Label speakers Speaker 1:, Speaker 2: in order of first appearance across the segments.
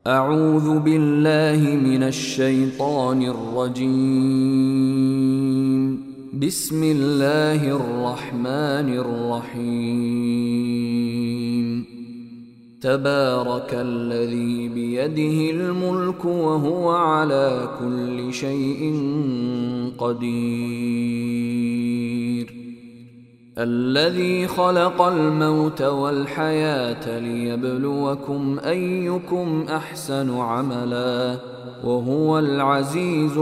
Speaker 1: أعوذ بالله من الشيطان الرجيم. بسم الله الرحمن الرحيم. تبارك الذي بيده الملك وهو على كل شيء قدير. الذي خلق الموت والحياة ليبلوكم أيكم أحسن عملا وهو العزيز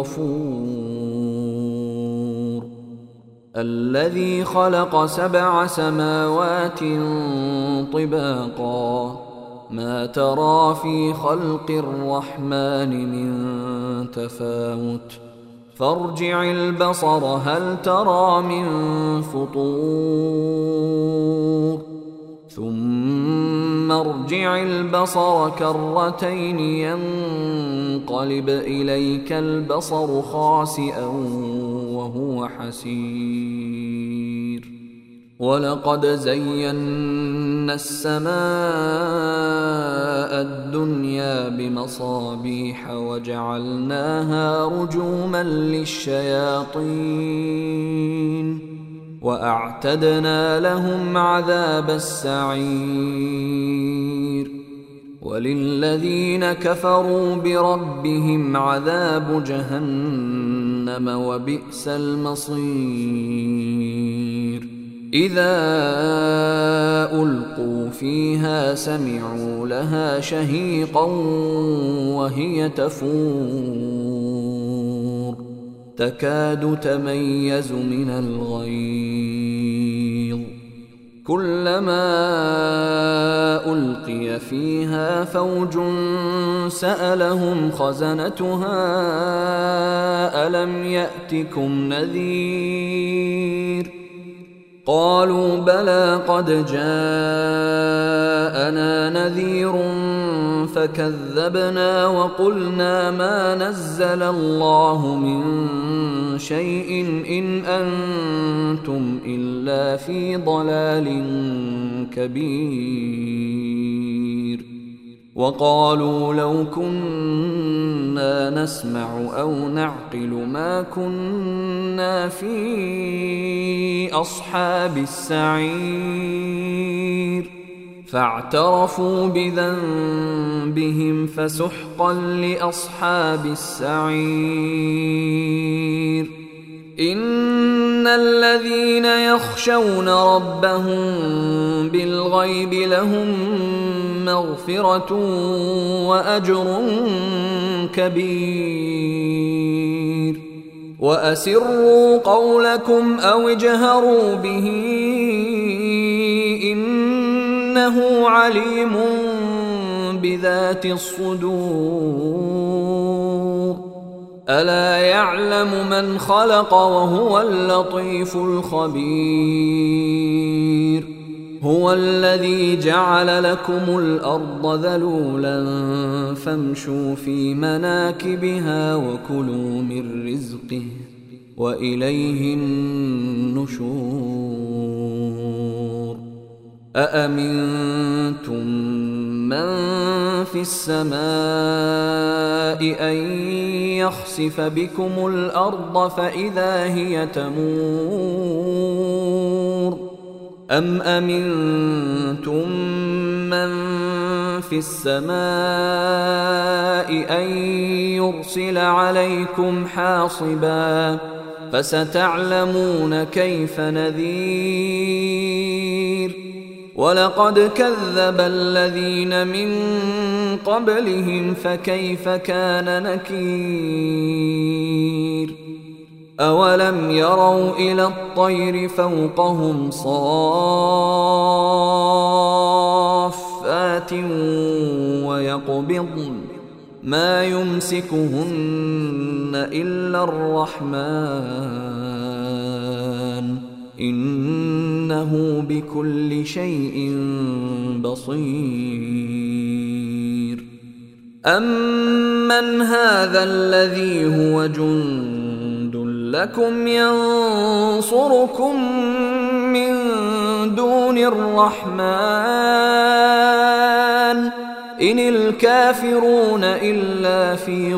Speaker 1: الغفور. الذي خلق 7 سماوات طباقا ما ترى في خلق الرحمن من تفاوت فارجع البصر هل ترى من فطور ثم ارجع البصر كرتين ينقلب إليك البصر خاسئا وهو حسير. ولقد زينا السماء الدنيا بمصابيح وجعلناها رجوما للشياطين وأعتدنا لهم عذاب السعير. وللذين كفروا بربهم عذاب جهنم وبئس المصير. إذا ألقوا فيها سمعوا لها شهيقا وهي تفور تكاد تميز من الغيظ كلما ألقي فيها فوج سألهم خزنتها ألم يأتكم نذير قالوا بلى قد جاءنا نذير فكذبنا وقلنا ما نزل الله من شيء إن أنتم إلا في ضلال كبير. وقالوا لو كنا نسمع أو نعقل ما كنا في أصحاب السعير فاعترفوا بذنبهم فسحقا لأصحاب السعير. إن الذين يخشون ربهم بالغيب لهم مغفرة وأجر كبير. وأسروا قولكم أو اجهروا به إنه عليم بذات الصدور. ألا يعلم من خلق وهو اللطيف الخبير. هو الذي جعل لكم الأرض ذلولا فامشوا في مناكبها وكلوا من رزقه وإليه النشور. أأمنتم من في السماء أن يخسف بكم الأرض فإذا هي تمور أم أمنتم من في السماء أن يرسل عليكم حاصبا فستعلمون كيف نذير. ولقد كذب الذين من قبلهم فكيف كان نكير. أولم يروا إلى الطير فوقهم صافات ويقبضن ما يمسكهن إلا الرحمن إنه بكل شيء بصير. أمن هذا الذي هو جند لكم ينصركم من دون الرحمن إن الكافرون إلا في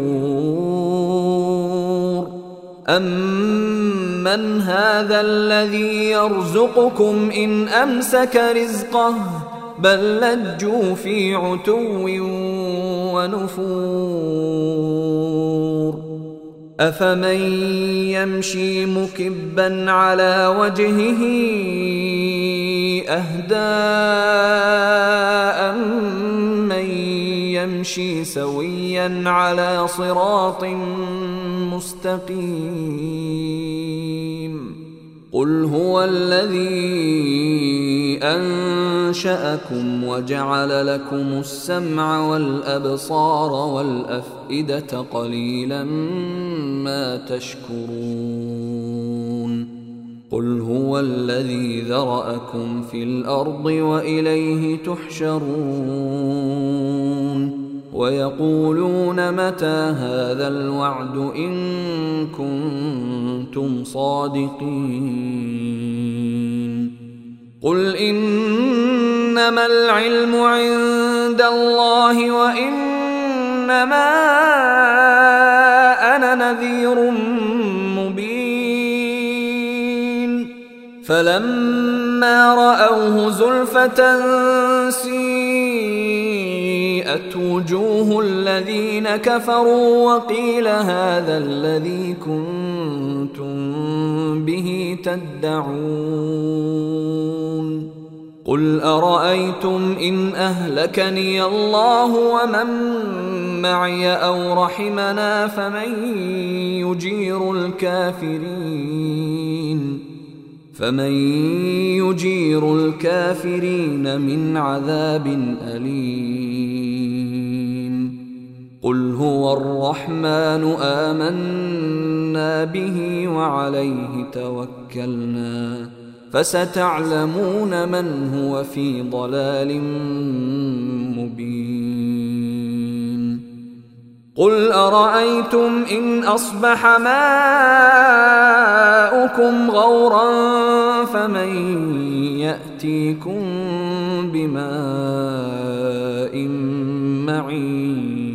Speaker 1: غرور أمن هذا الذي يرزقكم إن أمسك رزقه بل لجوا في عتو ونفور أفمن يمشي مكبا على وجهه أهدى أمن يمشي سويا على صراط مستقيم قل هو الذي أنشأكم وجعل لكم السمع والأبصار والأفئدة قليلا ما تشكرون قل هو الذي ذرأكم في الأرض وإليه تحشرون ويقولون متى هذا الوعد إن كنتم صادقين قل إنما العلم عند الله وإنما أنا نذير مبين فلما رأوه زلفة سيئت وجوه الذين كفروا وقيل هذا الذي كنتم به تدعون قل أرأيتم إن أهلكني الله ومن معي أو رحمنا فمن يجير الكافرين من عذاب أليم قل هو الرحمن آمنا به وعليه توكلنا فستعلمون من هو في ضلال مبين قل أرأيتم إن أصبح ماؤكم غورا فمن يأتيكم بماء معين